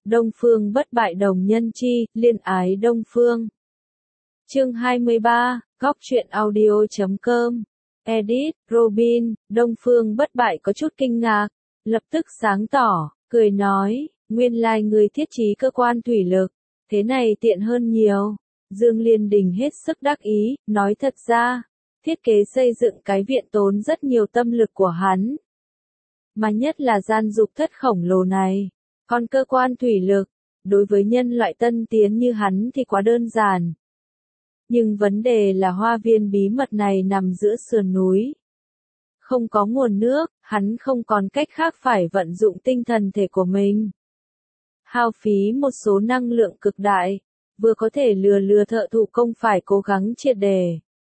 Đông Phương bất bại đồng nhân chi, liên ái Đông Phương. Chương 23, Góc truyện audio.com. Edit, Robin. Đông Phương bất bại có chút kinh ngạc, lập tức sáng tỏ, cười nói, nguyên lai người thiết trí cơ quan thủy lực, thế này tiện hơn nhiều. Dương Liên Đình hết sức đắc ý, nói thật ra, thiết kế xây dựng cái viện tốn rất nhiều tâm lực của hắn. Mà nhất là gian dục thất khổng lồ này, còn cơ quan thủy lực, đối với nhân loại tân tiến như hắn thì quá đơn giản. Nhưng vấn đề là hoa viên bí mật này nằm giữa sườn núi. Không có nguồn nước, hắn không còn cách khác phải vận dụng tinh thần thể của mình. Hao phí một số năng lượng cực đại, vừa có thể lừa thợ thủ công phải cố gắng triệt đề.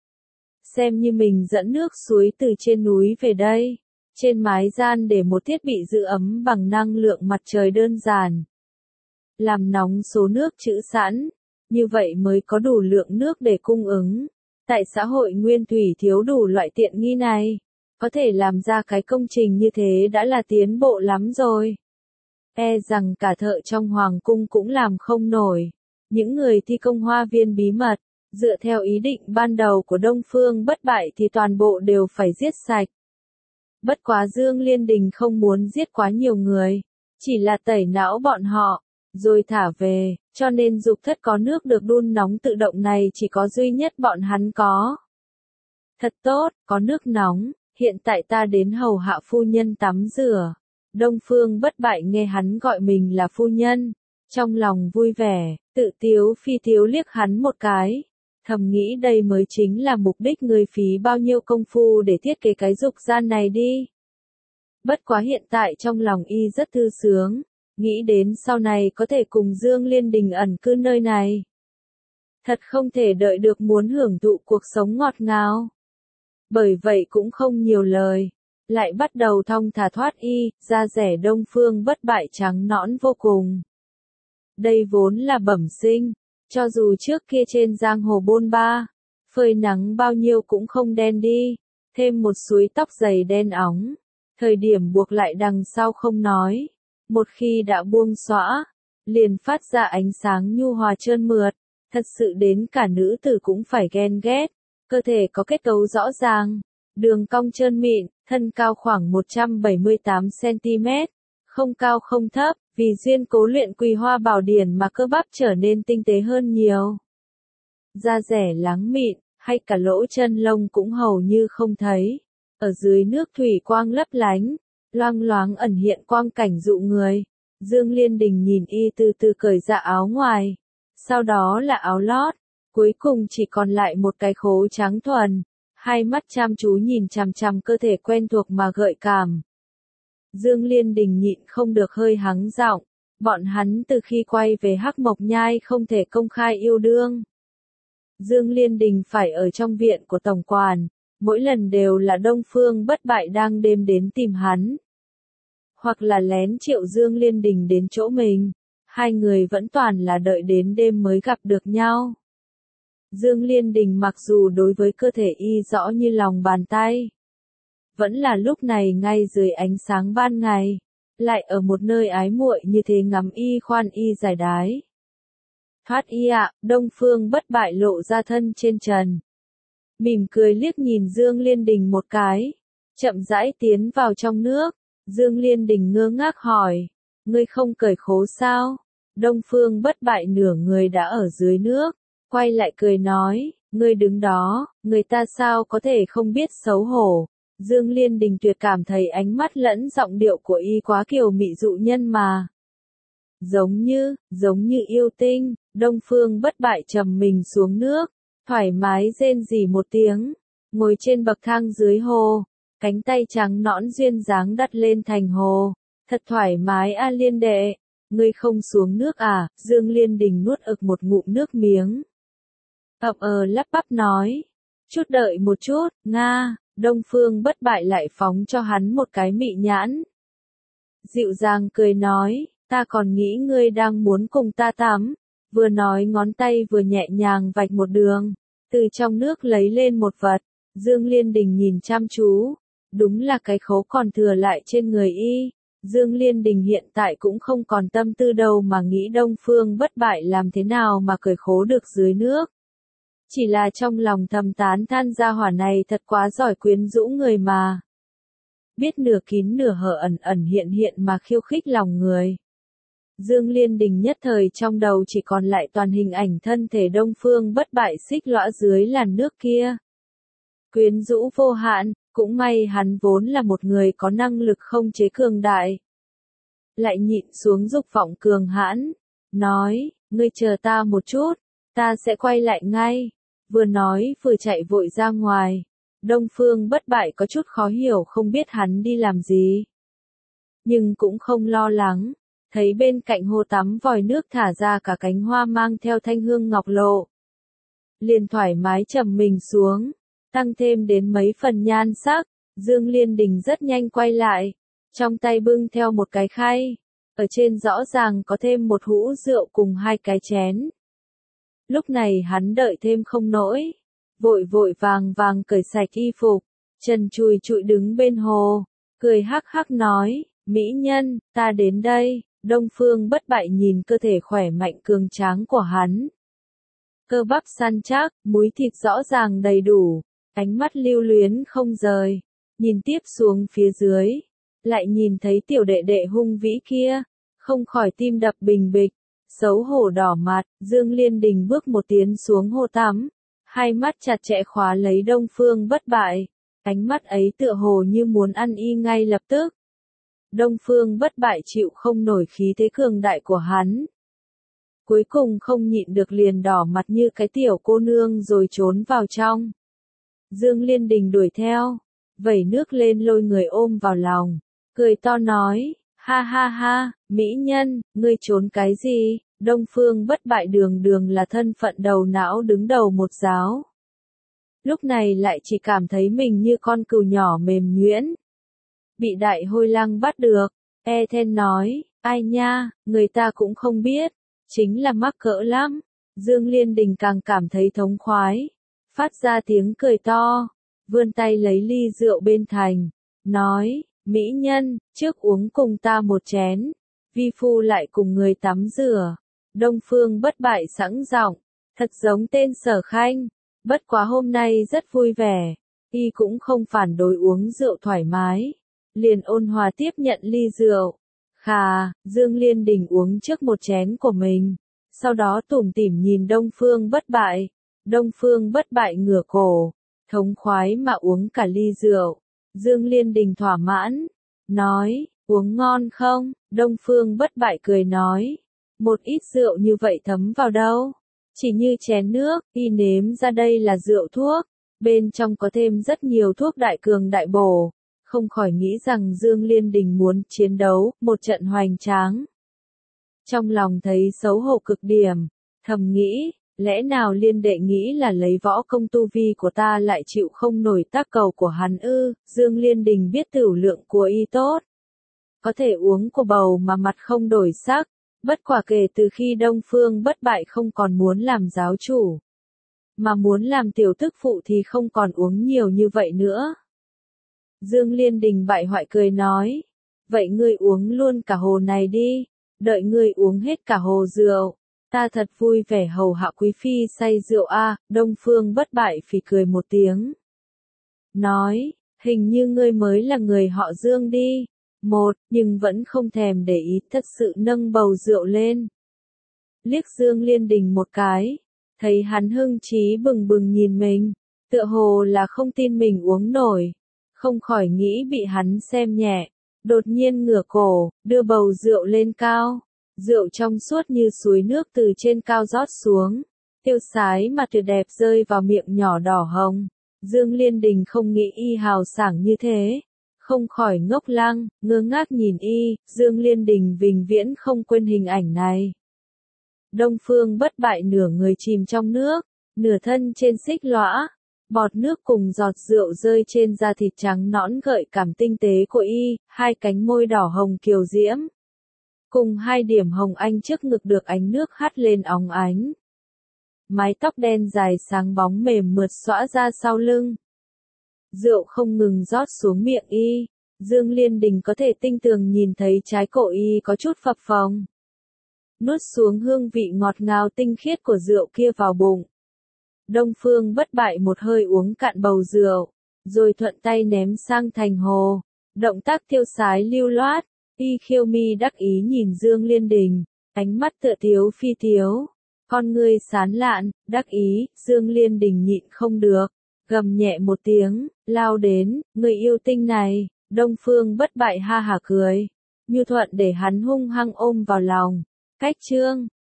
Xem như mình dẫn nước suối từ trên núi về đây, trên mái gian để một thiết bị giữ ấm bằng năng lượng mặt trời đơn giản. Làm nóng số nước trữ sẵn, như vậy mới có đủ lượng nước để cung ứng. Tại xã hội nguyên thủy thiếu đủ loại tiện nghi này, có thể làm ra cái công trình như thế đã là tiến bộ lắm rồi. E rằng cả thợ trong hoàng cung cũng làm không nổi. Những người thi công hoa viên bí mật, dựa theo ý định ban đầu của Đông Phương bất bại thì toàn bộ đều phải giết sạch. Bất quá Dương Liên Đình không muốn giết quá nhiều người, chỉ là tẩy não bọn họ, rồi thả về, cho nên dục thất có nước được đun nóng tự động này chỉ có duy nhất bọn hắn có. Thật tốt, có nước nóng, hiện tại ta đến hầu hạ phu nhân tắm rửa. Đông Phương bất bại nghe hắn gọi mình là phu nhân, trong lòng vui vẻ, tự tiếu phi tiếu liếc hắn một cái. Thầm nghĩ đây mới chính là mục đích người phí bao nhiêu công phu để thiết kế cái dục gian này đi. Bất quá hiện tại trong lòng y rất thư sướng, nghĩ đến sau này có thể cùng Dương Liên Đình ẩn cư nơi này. Thật không thể đợi được muốn hưởng thụ cuộc sống ngọt ngào. Bởi vậy cũng không nhiều lời, lại bắt đầu thong thả thoát y, da rẻ Đông Phương bất bại trắng nõn vô cùng. Đây vốn là bẩm sinh. Cho dù trước kia trên giang hồ bôn ba, phơi nắng bao nhiêu cũng không đen đi, thêm một suối tóc dày đen óng, thời điểm buộc lại đằng sau không nói, một khi đã buông xõa, liền phát ra ánh sáng nhu hòa trơn mượt, thật sự đến cả nữ tử cũng phải ghen ghét, cơ thể có kết cấu rõ ràng, đường cong trơn mịn, thân cao khoảng 178 cm, không cao không thấp. Vì duyên cố luyện Quỳ Hoa Bảo Điển mà cơ bắp trở nên tinh tế hơn nhiều. Da rẻ láng mịn, hay cả lỗ chân lông cũng hầu như không thấy. Ở dưới nước thủy quang lấp lánh, loang loáng ẩn hiện quang cảnh dụ người. Dương Liên Đình nhìn y từ từ cởi ra áo ngoài. Sau đó là áo lót. Cuối cùng chỉ còn lại một cái khố trắng thuần. Hai mắt chăm chú nhìn chằm chằm cơ thể quen thuộc mà gợi cảm. Dương Liên Đình nhịn không được hơi hắng giọng, bọn hắn từ khi quay về Hắc Mộc Nhai không thể công khai yêu đương. Dương Liên Đình phải ở trong viện của tổng quản, mỗi lần đều là Đông Phương bất bại đang đêm đến tìm hắn. Hoặc là lén triệu Dương Liên Đình đến chỗ mình, hai người vẫn toàn là đợi đến đêm mới gặp được nhau. Dương Liên Đình mặc dù đối với cơ thể y rõ như lòng bàn tay, vẫn là lúc này ngay dưới ánh sáng ban ngày, lại ở một nơi ái muội như thế ngắm y khoan y giải đái. Thoát y ạ, Đông Phương bất bại lộ ra thân trên trần. Mỉm cười liếc nhìn Dương Liên Đình một cái, chậm rãi tiến vào trong nước. Dương Liên Đình ngơ ngác hỏi, ngươi không cởi khố sao? Đông Phương bất bại nửa người đã ở dưới nước, quay lại cười nói, ngươi đứng đó, người ta sao có thể không biết xấu hổ. Dương Liên Đình tuyệt cảm thấy ánh mắt lẫn giọng điệu của y quá kiều mị dụ nhân mà. Giống như yêu tinh, Đông Phương bất bại trầm mình xuống nước, thoải mái rên rỉ một tiếng, ngồi trên bậc thang dưới hồ, cánh tay trắng nõn duyên dáng đặt lên thành hồ, thật thoải mái a Liên đệ, ngươi không xuống nước à? Dương Liên Đình nuốt ực một ngụm nước miếng. Lắp bắp nói, chút đợi một chút, Nga. Đông Phương bất bại lại phóng cho hắn một cái mị nhãn. Dịu dàng cười nói, ta còn nghĩ ngươi đang muốn cùng ta tắm. Vừa nói ngón tay vừa nhẹ nhàng vạch một đường, từ trong nước lấy lên một vật. Dương Liên Đình nhìn chăm chú, đúng là cái khố còn thừa lại trên người y. Dương Liên Đình hiện tại cũng không còn tâm tư đâu mà nghĩ Đông Phương Bất Bại làm thế nào mà cởi khố được dưới nước. Chỉ là trong lòng thầm tán than gia hỏa này thật quá giỏi quyến rũ người mà. Biết nửa kín nửa hở ẩn ẩn hiện hiện mà khiêu khích lòng người. Dương Liên Đình nhất thời trong đầu chỉ còn lại toàn hình ảnh thân thể Đông Phương Bất Bại xích lõa dưới làn nước kia. Quyến rũ vô hạn, cũng may hắn vốn là một người có năng lực không chế cường đại. Lại nhịn xuống dục vọng cường hãn, nói, ngươi chờ ta một chút, ta sẽ quay lại ngay. Vừa nói vừa chạy vội ra ngoài. Đông Phương Bất Bại có chút khó hiểu không biết hắn đi làm gì. Nhưng cũng không lo lắng, thấy bên cạnh hồ tắm vòi nước thả ra cả cánh hoa mang theo thanh hương ngọc lộ. Liền thoải mái trầm mình xuống, tăng thêm đến mấy phần nhan sắc, Dương Liên Đình rất nhanh quay lại, trong tay bưng theo một cái khay, ở trên rõ ràng có thêm một hũ rượu cùng hai cái chén. Lúc này hắn đợi thêm không nổi, vội vội vàng vàng cởi sạch y phục, chân chùi chụi đứng bên hồ, cười hắc hắc nói, mỹ nhân, ta đến đây. Đông Phương Bất Bại nhìn cơ thể khỏe mạnh cường tráng của hắn. Cơ bắp săn chắc, múi thịt rõ ràng đầy đủ, ánh mắt lưu luyến không rời, nhìn tiếp xuống phía dưới, lại nhìn thấy tiểu đệ đệ hung vĩ kia, không khỏi tim đập bình bịch, xấu hổ đỏ mặt, Dương Liên Đình bước một tiến xuống hồ tắm, hai mắt chặt chẽ khóa lấy Đông Phương Bất Bại, ánh mắt ấy tựa hồ như muốn ăn y ngay lập tức. Đông Phương Bất Bại chịu không nổi khí thế cường đại của hắn. Cuối cùng không nhịn được liền đỏ mặt như cái tiểu cô nương rồi trốn vào trong. Dương Liên Đình đuổi theo, vẩy nước lên lôi người ôm vào lòng, cười to nói, ha ha ha, mỹ nhân, ngươi trốn cái gì? Đông Phương Bất Bại đường đường là thân phận đầu não đứng đầu một giáo. Lúc này lại chỉ cảm thấy mình như con cừu nhỏ mềm nhuyễn. Bị đại hôi lang bắt được, Ethan nói, ai nha, người ta cũng không biết, chính là mắc cỡ lắm. Dương Liên Đình càng cảm thấy thống khoái, phát ra tiếng cười to, vươn tay lấy ly rượu bên thành, nói, mỹ nhân, trước uống cùng ta một chén, vi phu lại cùng người tắm rửa. Đông Phương Bất Bại sẵn giọng, thật giống tên Sở Khanh, bất quá hôm nay rất vui vẻ, y cũng không phản đối uống rượu thoải mái. Liền ôn hòa tiếp nhận ly rượu. Khà, Dương Liên Đình uống trước một chén của mình, sau đó tủm tỉm nhìn Đông Phương Bất Bại. Đông Phương Bất Bại ngửa cổ, thống khoái mà uống cả ly rượu. Dương Liên Đình thỏa mãn, nói, uống ngon không? Đông Phương Bất Bại cười nói, một ít rượu như vậy thấm vào đâu? Chỉ như chén nước, y nếm ra đây là rượu thuốc, bên trong có thêm rất nhiều thuốc đại cường đại bổ. Không khỏi nghĩ rằng Dương Liên Đình muốn chiến đấu, một trận hoành tráng. Trong lòng thấy xấu hổ cực điểm, thầm nghĩ, lẽ nào Liên đệ nghĩ là lấy võ công tu vi của ta lại chịu không nổi tác cầu của hắn ư? Dương Liên Đình biết tửu lượng của y tốt. Có thể uống của bầu mà mặt không đổi sắc, bất quả kể từ khi Đông Phương Bất Bại không còn muốn làm giáo chủ, mà muốn làm tiểu tức phụ thì không còn uống nhiều như vậy nữa. Dương Liên Đình bại hoại cười nói, vậy ngươi uống luôn cả hồ này đi, đợi ngươi uống hết cả hồ rượu, ta thật vui vẻ hầu hạ quý phi say rượu a. Đông Phương Bất Bại phì cười một tiếng, nói, hình như ngươi mới là người họ Dương đi. Nhưng vẫn không thèm để ý, thật sự nâng bầu rượu lên. Liếc Dương Liên Đình một cái, thấy hắn hưng trí bừng bừng nhìn mình, tựa hồ là không tin mình uống nổi. Không khỏi nghĩ bị hắn xem nhẹ, đột nhiên ngửa cổ, đưa bầu rượu lên cao, rượu trong suốt như suối nước từ trên cao rót xuống, tiêu sái mà tuyệt đẹp rơi vào miệng nhỏ đỏ hồng. Dương Liên Đình không nghĩ y hào sảng như thế, không khỏi ngốc lăng, ngơ ngác nhìn y. Dương Liên Đình vĩnh viễn không quên hình ảnh này. Đông Phương Bất Bại nửa người chìm trong nước, nửa thân trên xích lõa. Bọt nước cùng giọt rượu rơi trên da thịt trắng nõn gợi cảm tinh tế của y, hai cánh môi đỏ hồng kiều diễm. Cùng hai điểm hồng anh trước ngực được ánh nước hắt lên óng ánh. Mái tóc đen dài sáng bóng mềm mượt xõa ra sau lưng. Rượu không ngừng rót xuống miệng y. Dương Liên Đình có thể tinh tường nhìn thấy trái cổ y có chút phập phồng. Nuốt xuống hương vị ngọt ngào tinh khiết của rượu kia vào bụng. Đông Phương Bất Bại một hơi uống cạn bầu rượu, rồi thuận tay ném sang thành hồ. Động tác tiêu sái lưu loát, Y Khiêu Mi đắc ý nhìn Dương Liên Đình, ánh mắt tựa tiếu phi tiếu. Con ngươi sán lạn, đắc ý, Dương Liên Đình nhịn không được, gầm nhẹ một tiếng, lao đến, người yêu tinh này. Đông Phương Bất Bại ha hả cười, nhu thuận để hắn hung hăng ôm vào lòng. Cách chương